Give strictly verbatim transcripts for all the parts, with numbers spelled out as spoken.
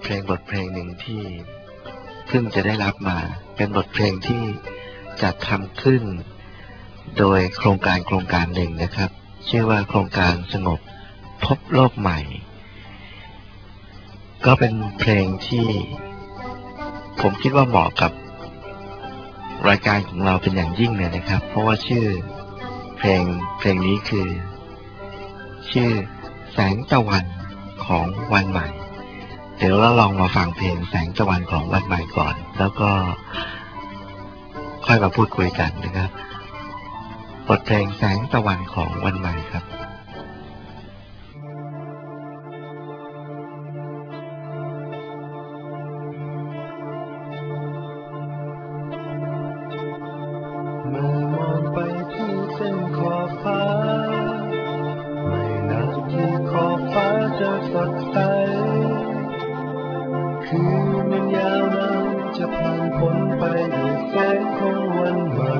เพลงบทเพลงหนึ่งที่เพิ่งจะได้รับมาเป็นบทเพลงที่จัดทำขึ้นโดยโครงการโครงการหนึ่งนะครับชื่อว่าโครงการสงบพบโลกใหม่ก็เป็นเพลงที่ผมคิดว่าเหมาะกับรายการของเราเป็นอย่างยิ่งเลยนะครับเพราะว่าชื่อเพลงเพลงนี้คือชื่อแสงตะวันของวันใหม่เดี๋ยวเราลองมาฟังเพลงแสงตะวันของวันใหม่ก่อนแล้วก็ค่อยมาพูดคุยกันนะครับบทเพลงแสงตะวันของวันใหม่ครับเมื่อมองไปที่เส้นขอบฟ้าไม่นานที่ขอบฟ้าจะสดใสคืนนั้นยาวนานจะผ่านพ้นไปด้วยแสงของวันใหม่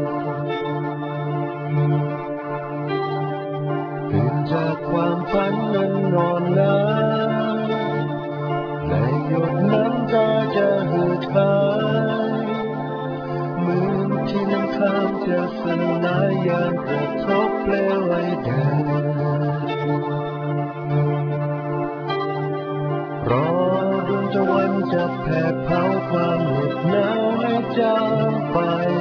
ตื่นจากความฝันนั้นนอนล้าและหยดน้ำตาจะหืดหายเหมือนที่น้ำค้างจะสลายยามกระทบเปลวไฟแดงรอดวงตะวันจะแผดเผาความเหน็บหนาวให้จางไป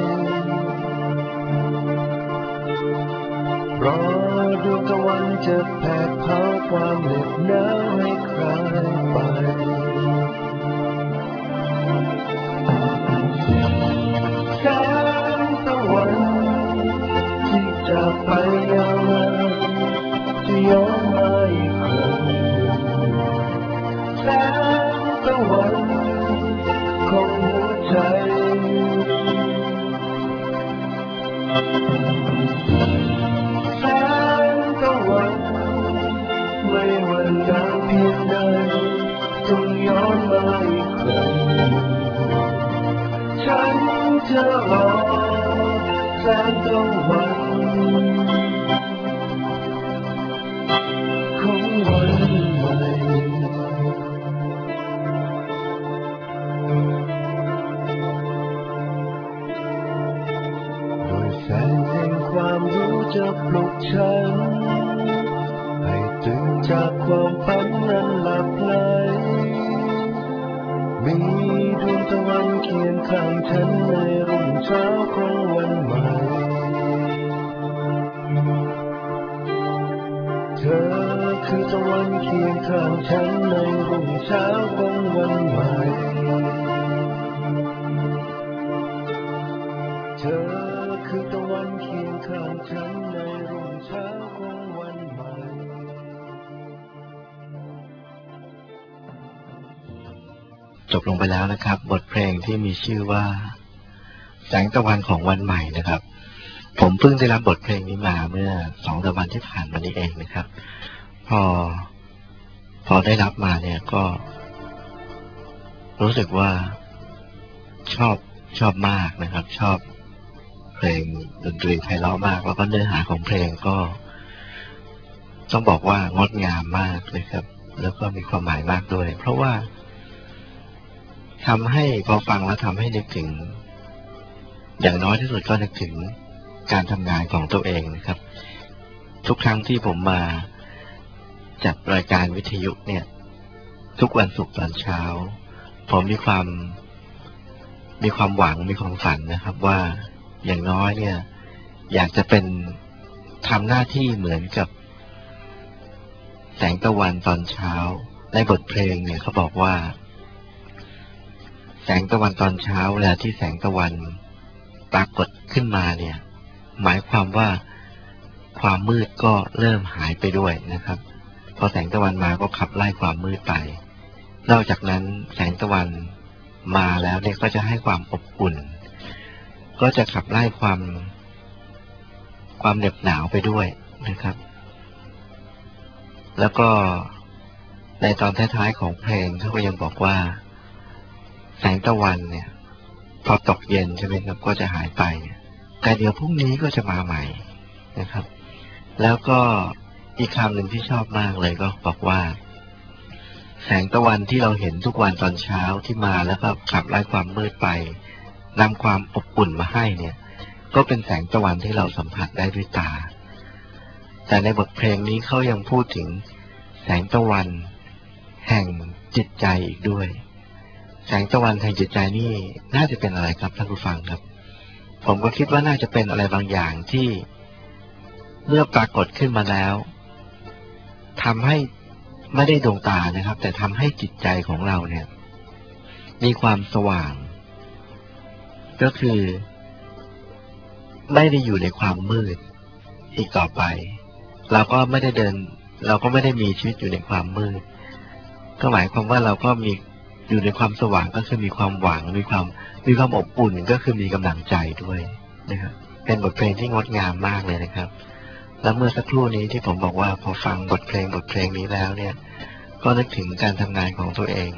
รอดวงตะวันจะแผดเผาความเหน็บหนาวให้คลายไปแสงตะวันที่จากไปยาวนานจะย้อนมาอีกครั้งแสงตะวันของหัวใจแสงตะวันไม่ว่านานเพียงใดต้องย้อนมาอีกครั้งฉันจะรอแสงตะวันของวันใหม่โดยแสงแห่งความรู้จะปลุกฉันให้ตื่นจากความฝันนั้นหลับไหลมีดวงตะวันเคียงข้างฉันในรุ่งเช้าของวันใหม่เธอคือตะวันเคียงข้างฉันในรุ่งเช้าของวันใหม่เธอคือตะวันเคียงข้างฉันในรุ่งเช้าของวันใหม่จบลงไปแล้วนะครับบทเพลงที่มีชื่อว่าแสงตะวันของวันใหม่นะครับผมเพิ่งได้รับบทเพลงนี้มาเมื่อสองสามวันที่ผ่านมานี้เองนะครับพอพอได้รับมาเนี่ยก็รู้สึกว่าชอบชอบมากนะครับชอบเพลงดนตรีไพเราะมากแล้วก็เนื้อหาของเพลงก็ต้องบอกว่างดงามมากเลยครับแล้วก็มีความหมายมากด้วยเพราะว่าทำให้พอฟังแล้วทำให้นึกถึงอย่างน้อยที่สุดก็นึกถึงการทำงานของตัวเองนะครับทุกครั้งที่ผมมาจัดรายการวิทยุเนี่ยทุกวันศุกร์ตอนเช้าผมมีความมีความหวังมีความฝันนะครับว่าอย่างน้อยเนี่ยอยากจะเป็นทำหน้าที่เหมือนกับแสงตะวันตอนเช้าในบทเพลงเนี่ยเขาบอกว่าแสงตะวันตอนเช้าเวลาที่แสงตะวันปรากฏขึ้นมาเนี่ยหมายความว่าความมืดก็เริ่มหายไปด้วยนะครับพอแสงตะวันมาก็ขับไล่ความมืดไปนอกจากนั้นแสงตะวันมาแล้วเนี่ยก็จะให้ความอบอุ่นก็จะขับไล่ความความเหน็บหนาวไปด้วยนะครับแล้วก็ในตอนท้ายๆของเพลงเขาก็ยังบอกว่าแสงตะวันเนี่ยพอตกเย็นใช่ไหมครับก็จะหายไปแต่เดี๋ยวพรุ่งนี้ก็จะมาใหม่นะครับแล้วก็อีกคำหนึ่งที่ชอบมากเลยก็บอกว่าแสงตะวันที่เราเห็นทุกวันตอนเช้าที่มาแล้วก็ขับไล่ความมืดไปนำความอบอุ่นมาให้เนี่ยก็เป็นแสงตะวันที่เราสัมผัสได้ด้วยตาแต่ในบทเพลงนี้เขายังพูดถึงแสงตะวันแห่งจิตใจอีกด้วยแสงตะวันแห่งจิตใจนี่น่าจะเป็นอะไรครับท่านผู้ฟังครับผมก็คิดว่าน่าจะเป็นอะไรบางอย่างที่เมื่อปรากฏขึ้นมาแล้วทำให้ไม่ได้ดวงตานะครับแต่ทำให้จิตใจของเราเนี่ยมีความสว่างก็คือไม่ได้อยู่ในความมืดอีกต่อไปเราก็ไม่ได้เดินเราก็ไม่ได้มีชีวิตอยู่ในความมืดก็หมายความว่าเราก็มีอยู่ในความสว่างก็คือมีความหวังมีความมีความอบอุ่นก็คือมีกำลังใจด้วยนะครับเป็นบทเพลงที่งดงามมากเลยนะครับแล้วเมื่อสักครู่นี้ที่ผมบอกว่าพอฟังบทเพลงบทเพลงนี้แล้วเนี่ยก็นึกถึงการทำงานของตัวเอง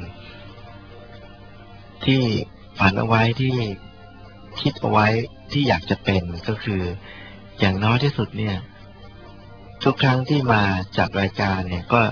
ที่ฝันเอาไว้ที่คิดเอาไว้ที่อยากจะเป็นก็คืออย่างน้อยที่สุดเนี่ยทุกครั้งที่มาจัดรายการเนี่ยก็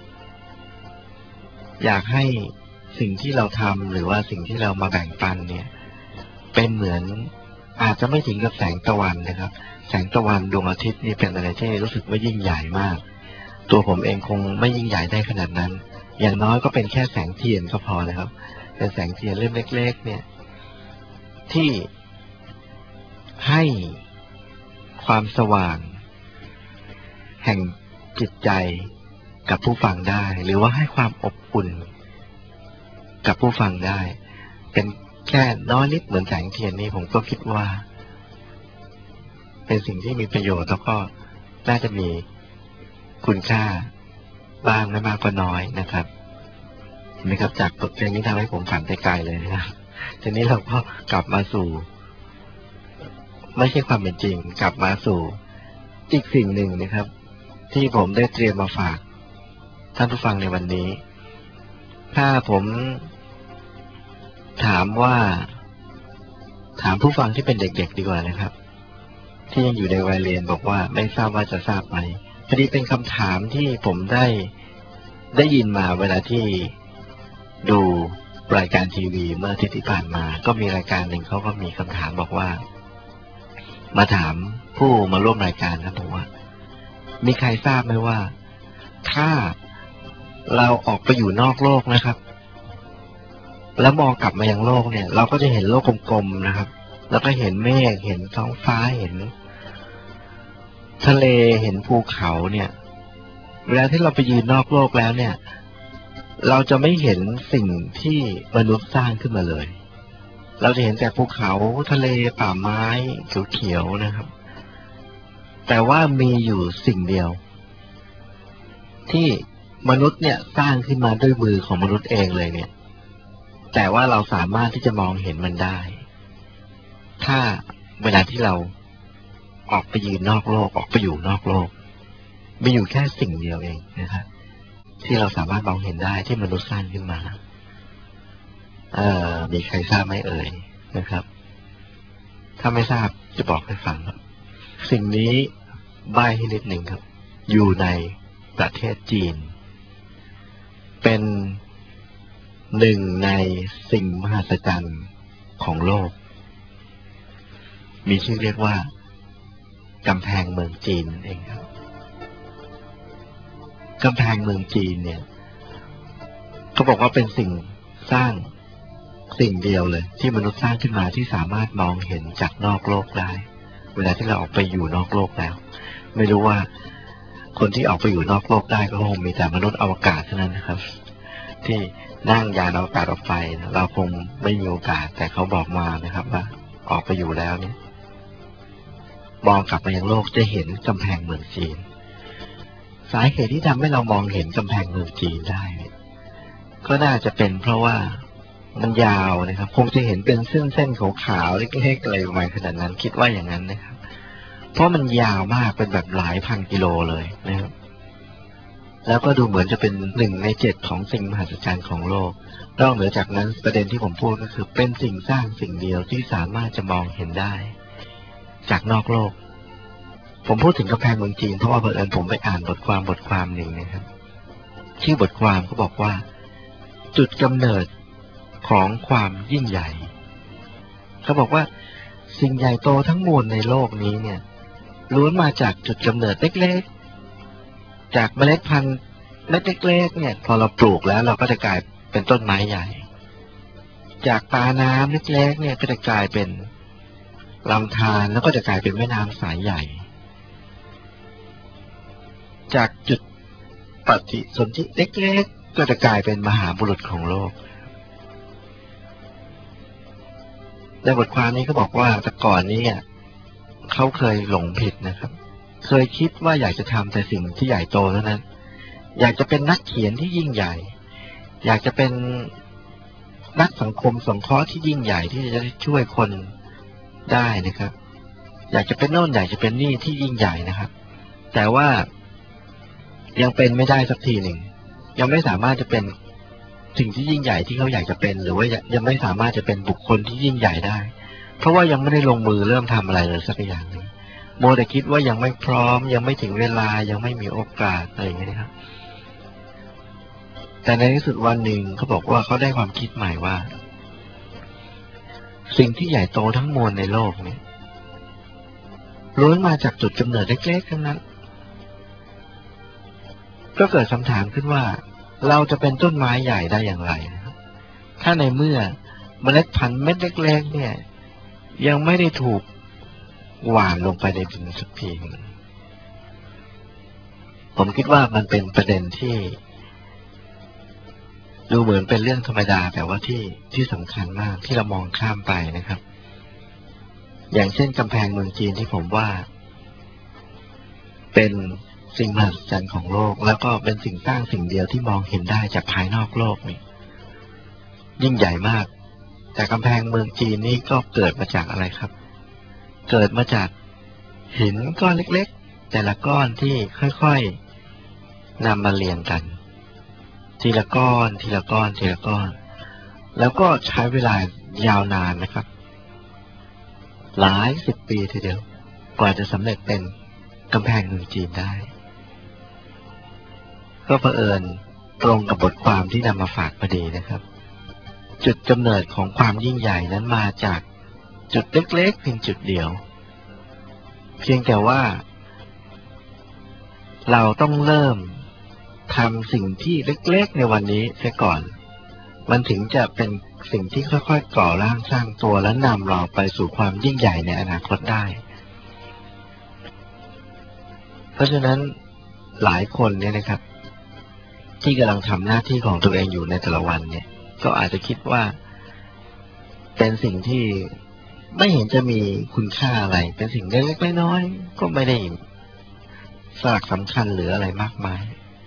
อยากให้สิ่งที่เราทำหรือว่าสิ่งที่เรามาแบ่งปันเนี่ยเป็นเหมือนอาจจะไม่ถึงกับแสงตะวันนะครับแสงตะวันดวงอาทิตย์นี่เป็นอะไรที่รู้สึกว่ายิ่งใหญ่มากตัวผมเองคงไม่ยิ่งใหญ่ได้ขนาดนั้นอย่างน้อยก็เป็นแค่แสงเทียนก็พอนะครับเป็นแสงเทียนเล่มเล็กๆเนี่ยที่ให้ความสว่างแห่งจิตใจกับผู้ฟังได้หรือว่าให้ความอบอุ่นกับผู้ฟังได้เป็นแค่น้อยนิดเหมือนแสงเทียนนี้ผมก็คิดว่าเป็นสิ่งที่มีประโยชน์แล้วก็น่าจะมีคุณค่าบ้างไม่มากก็น้อยนะครับนะครับจากบทเพลงนี้ทำให้ผมฝันไปไกลเลยนะครับทีนี้เราก็กลับมาสู่ไม่ใช่ความเป็นจริงกลับมาสู่อีกสิ่งหนึ่งนะครับที่ผมได้เตรียมมาฝากท่านผู้ฟังในวันนี้ถ้าผมถามว่าถามผู้ฟังที่เป็นเด็กๆดีกว่านะครับที่ยังอยู่ในวัยเรียนบอกว่าไม่ทราบว่าจะทราบไหมพอดีเป็นคำถามที่ผมได้ได้ยินมาเวลาที่ดูรายการทีวีเมื่ออาทิตย์ที่ผ่านมาก็มีรายการหนึ่งเขาก็มีคำถามบอกว่ามาถามผู้มาร่วมรายการนะบอกว่ามีใครทราบไหมว่าถ้าเราออกไปอยู่นอกโลกนะครับแล้วมองกลับมายังโลกเนี่ยเราก็จะเห็นโลกกลมๆนะครับแล้วก็เห็นเมฆเห็นท้องฟ้าเห็นทะเลเห็นภูเขาเนี่ยเวลาที่เราไปยืนนอกโลกแล้วเนี่ยเราจะไม่เห็นสิ่งที่มนุษย์สร้างขึ้นมาเลยเราจะเห็นแต่ภูเขาทะเลป่าไม้เขียวๆนะครับแต่ว่ามีอยู่สิ่งเดียวที่มนุษย์เนี่ยสร้างขึ้นมาด้วยมือของมนุษย์เองเลยเนี่ยแต่ว่าเราสามารถที่จะมองเห็นมันได้ถ้าเวลาที่เราออกไปยืนนอกโลกออกไปอยู่นอกโลกมีอยู่แค่สิ่งเดียวเองนะครับที่เราสามารถมองเห็นได้ที่มนุษย์สร้างขึ้นมาเอ่อมีใครทราบไหมเอ่ยนะครับถ้าไม่ทราบจะบอกให้ฟังครับสิ่งนี้ใบ้ให้นิดหนึ่งครับอยู่ในประเทศจีนเป็นหนึ่งในสิ่งมหัศจรรย์ของโลกมีชื่อเรียกว่ากำแพงเมืองจีนเองครับกำแพงเมืองจีนเนี่ยเขาบอกว่าเป็นสิ่งสร้างสิ่งเดียวเลยที่มนุษย์สร้างขึ้นมาที่สามารถมองเห็นจากนอกโลกได้เวลาที่เราออกไปอยู่นอกโลกแล้วไม่รู้ว่าคนที่ออกไปอยู่นอกโลกได้ก็คงมีแต่มนุษย์อวกาศเท่านั้นนะครับที่นั่งยานอวกาศออกไปเราคงไม่มีโอกาสแต่เขาบอกมานะครับว่าออกไปอยู่แล้วเนี่ยมองกลับมายังโลกจะเห็นกำแพงเมืองจีนสาเหตุที่ทำให้เรามองเห็นกำแพงเมืองจีนได้ก็น่าจะเป็นเพราะว่ามันยาวนะครับคงจะเห็นเป็นเส้นเส้นขาวๆเล็กๆอะไรประมาณขนาดนั้นคิดว่าอย่างนั้นนะครับเพราะมันยาวมากเป็นแบบหลายพันกิโลเลยนะครับแล้วก็ดูเหมือนจะเป็นหนึ่งในเจ็ดของสิ่งมหัศจรรย์ของโลกนอกเหนือจากนั้นประเด็นที่ผมพูดก็คือเป็นสิ่งสร้างสิ่งเดียวที่สามารถจะมองเห็นได้จากนอกโลกผมพูดถึงกำแพงเมืองจีนเพราะว่าเผอิญผมไปอ่านบทความบทความหนึ่งนะครับชื่อบทความเขาบอกว่าจุดกำเนิดของความยิ่งใหญ่เขาบอกว่าสิ่งใหญ่โตทั้งมวลในโลกนี้เนี่ยล้วนมาจากจุดกำเนิดเล็กๆจากเมล็ดพันธุ์เม็ดเล็กๆเนี่ยพอเราปลูกแล้วเราก็จะกลายเป็นต้นไม้ใหญ่จากตาน้ำเล็กๆเนี่ยก็จะกลายเป็นลำธารแล้วก็จะกลายเป็นแม่น้ำสายใหญ่จากจุดปฏิสนธิเล็กๆก็จะกลายเป็นมหาบุรุษของโลกในบทความนี้เขาบอกว่าแต่ก่อนนี้เขาเคยหลงผิดนะครับเคยคิดว่าอยากจะทำแต่สิ่งที่ใหญ่โตเท่านั้นอยากจะเป็นนักเขียนที่ยิ่งใหญ่อยากจะเป็นนักสังคมสงเคราะห์ที่ยิ่งใหญ่ที่จะช่วยคนได้นะครับอยากจะเป็นโน่นอยากจะเป็นนี่ที่ยิ่งใหญ่นะครับแต่ว่ายังเป็นไม่ได้สักทีหนึ่งยังไม่สามารถจะเป็นสิ่งที่ยิ่งใหญ่ที่เขาอยากจะเป็นหรือว่ายังไม่สามารถจะเป็นบุคคลที่ยิ่งใหญ่ได้เพราะว่ายังไม่ได้ลงมือเริ่มทำอะไรเลยสักอย่างหนึ่งโมแต่คิดว่ายังไม่พร้อมยังไม่ถึงเวลายังไม่มีโอกาสอะไรอย่างเงี้ยนะครับแต่ในที่สุดวันหนึ่งเขาบอกว่าเขาได้ความคิดใหม่ว่าสิ่งที่ใหญ่โตทั้งมวลในโลกนี้ล้วนมาจากจุดกำเนิดเล็กๆทั้งนั้นก็เกิดคำถามขึ้นว่าเราจะเป็นต้นไม้ใหญ่ได้อย่างไรนะครับถ้าในเมื่อเมล็ดพันธุ์เม็ดเล็กๆเนี่ยยังไม่ได้ถูกหว่านลงไปในดินสักทีผมคิดว่ามันเป็นประเด็นที่ดูเหมือนเป็นเรื่องธรรมดาแต่ว่าที่ที่สำคัญมากที่เรามองข้ามไปนะครับอย่างเช่นกำแพงเมืองจีนที่ผมว่าเป็นสิ่งมหัศจรรย์ของโลกแล้วก็เป็นสิ่งสร้างสิ่งเดียวที่มองเห็นได้จากภายนอกโลกนี่ยิ่งใหญ่มากแต่กำแพงเมืองจีนนี้ก็เกิดมาจากอะไรครับเกิดมาจากหินก้อนเล็กๆแต่ละก้อนที่ค่อยๆนำมาเรียงกันทีละก้อนทีละก้อนทีละก้อนแล้วก็ใช้เวลายาวนานนะครับหลายสิบปีทีเดียวกว่าจะสำเร็จเป็นกำแพงเมืองจีนได้ก็เผอิญตรงกับบทความที่นำมาฝากพอดีนะครับจุดกำเนิดของความยิ่งใหญ่นั้นมาจากจุดเล็กๆเพียงจุดเดียวเพียงแต่ว่าเราต้องเริ่มทำสิ่งที่เล็กๆในวันนี้เสียก่อนมันถึงจะเป็นสิ่งที่ค่อยๆก่อร่างสร้างตัวและนำเราไปสู่ความยิ่งใหญ่ในอนาคตได้เพราะฉะนั้นหลายคนเนี่ยนะครับที่กำลังทำหน้าที่ของตัวเองอยู่ในแต่ละวันเนี่ยก็อาจจะคิดว่าเป็นสิ่งที่ไม่เห็นจะมีคุณค่าอะไรเป็นสิ่งเล็กๆน้อยๆก็ไม่ได้สลักสำคัญหรืออะไรมากมาย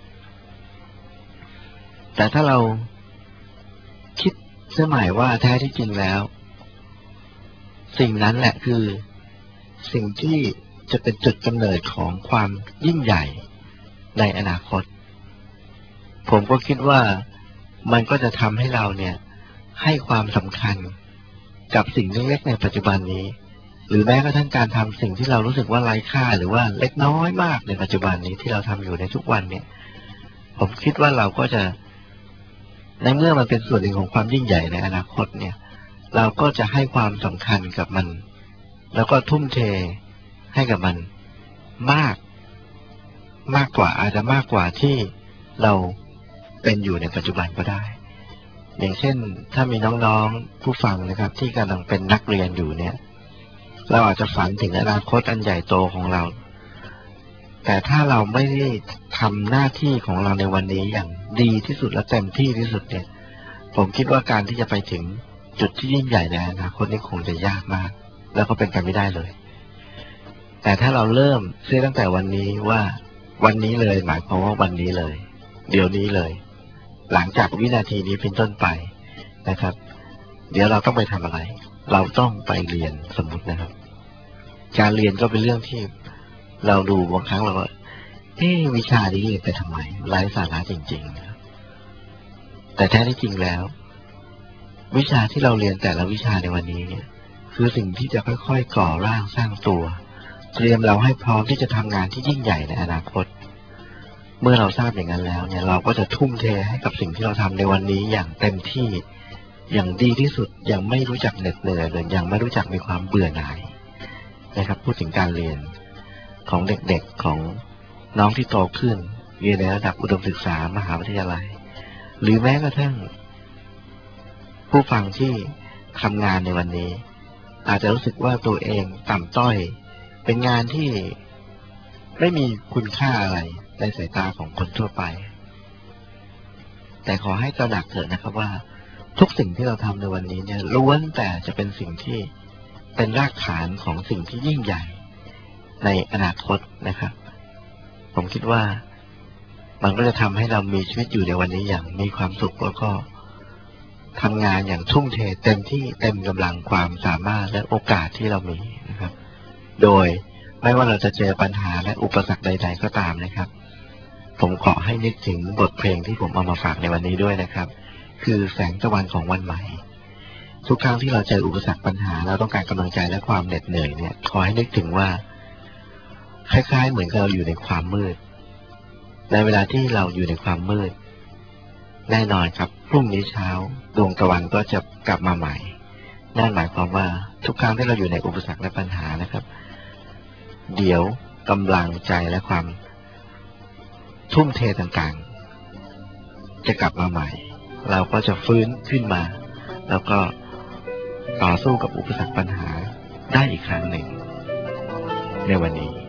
แต่ถ้าเราคิดเสียใหม่ว่าแท้ที่จริงแล้วสิ่งนั้นแหละคือสิ่งที่จะเป็นจุดกำเนิดของความยิ่งใหญ่ในอนาคตผมก็คิดว่ามันก็จะทำให้เราเนี่ยให้ความสำคัญกับสิ่งเล็กๆในปัจจุบันนี้หรือแม้กระทั่งการทำสิ่งที่เรารู้สึกว่าไร้ค่าหรือว่าเล็กน้อยมากในปัจจุบันนี้ที่เราทำอยู่ในทุกวันเนี่ยผมคิดว่าเราก็จะในเมื่อมันเป็นส่วนหนึ่งของความยิ่งใหญ่ในอนาคตเนี่ยเราก็จะให้ความสำคัญกับมันแล้วก็ทุ่มเทให้กับมันมากมากกว่าอาจจะมากกว่าที่เราเป็นอยู่ในปัจจุบันก็ได้อย่างเช่นถ้ามีน้องๆผู้ฟังนะครับที่กำลังเป็นนักเรียนอยู่เนี่ยเราอาจจะฝันถึงอนาคตอันใหญ่โตของเราแต่ถ้าเราไม่ได้ทำหน้าที่ของเราในวันนี้อย่างดีที่สุดและเต็มที่ที่สุดเนี่ยผมคิดว่าการที่จะไปถึงจุดที่ยิ่งใหญ่ในอนาคตนี่คงจะยากมากแล้วก็เป็นไปไม่ได้เลยแต่ถ้าเราเริ่มเสียตั้งแต่วันนี้ว่าวันนี้เลยหมายความว่าวันนี้เลยเดี๋ยวนี้เลยหลังจากวินาทีนี้เป็นต้นไปนะครับเดี๋ยวเราต้องไปทำอะไรเราต้องไปเรียนสมมุตินะครับการเรียนก็เป็นเรื่องที่เราดูบางครั้งเราก็เอ๊ะวิชานี้เรียนไปทำไมไร้สาระจริงๆนะแต่แท้ที่จริงแล้ววิชาที่เราเรียนแต่ละวิชาในวันนี้เนี่ยคือสิ่งที่จะค่อยๆก่อร่างสร้างตัวเตรียมเราให้พร้อมที่จะทำงานที่ยิ่งใหญ่ในอนาคตเมื่อเราทราบอย่างนั้นแล้วเนี่ยเราก็จะทุ่มเทให้กับสิ่งที่เราทำในวันนี้อย่างเต็มที่อย่างดีที่สุดยังไม่รู้จักเหน็ดเหนื่อยเลยยังไม่รู้จักมีความเบื่อหน่ายนะครับพูดถึงการเรียนของเด็กๆของน้องที่โตขึ้นเรียนในระดับอุดมศึกษามหาวิทยาลัยหรือแม้กระทั่งผู้ฟังที่ทำงานในวันนี้อาจจะรู้สึกว่าตัวเองต่ำต้อยเป็นงานที่ไม่มีคุณค่าอะไรในสายตาของคนทั่วไปแต่ขอให้ตระหนักเถิดนะครับว่าทุกสิ่งที่เราทำในวันนี้เนี่ยล้วนแต่จะเป็นสิ่งที่เป็นรากฐานของสิ่งที่ยิ่งใหญ่ในอนาคตนะครับผมคิดว่ามันก็จะทำให้เรามีชีวิตอยู่ในวันนี้อย่างมีความสุขแล้วก็ทำงานอย่างทุ่มเทเต็มที่เต็มกำลังความสามารถและโอกาสที่เรามีนะครับโดยไม่ว่าเราจะเจอปัญหาและอุปสรรคใดๆก็ตามนะครับผมขอให้นึกถึงบทเพลงที่ผมเอามาฝากในวันนี้ด้วยนะครับคือแสงตะวันของวันใหม่ทุกครั้งที่เราเจออุปสรรคปัญหาเราต้องการกำลังใจและความเหน็ดเหนื่อยเนี่ยขอให้นึกถึงว่าคล้ายๆเหมือนกับเราอยู่ในความมืดในเวลาที่เราอยู่ในความมืดแน่นอนครับพรุ่งนี้เช้าดวงตะวันก็จะกลับมาใหม่นั่นหมายความว่าทุกครั้งที่เราอยู่ในอุปสรรคและปัญหานะครับเดี๋ยวกำลังใจและความทุ่มเทต่างๆจะกลับมาใหม่เราก็จะฟื้นขึ้นมาแล้วก็ต่อสู้กับอุปสรรคปัญหาได้อีกครั้งหนึ่งในวันนี้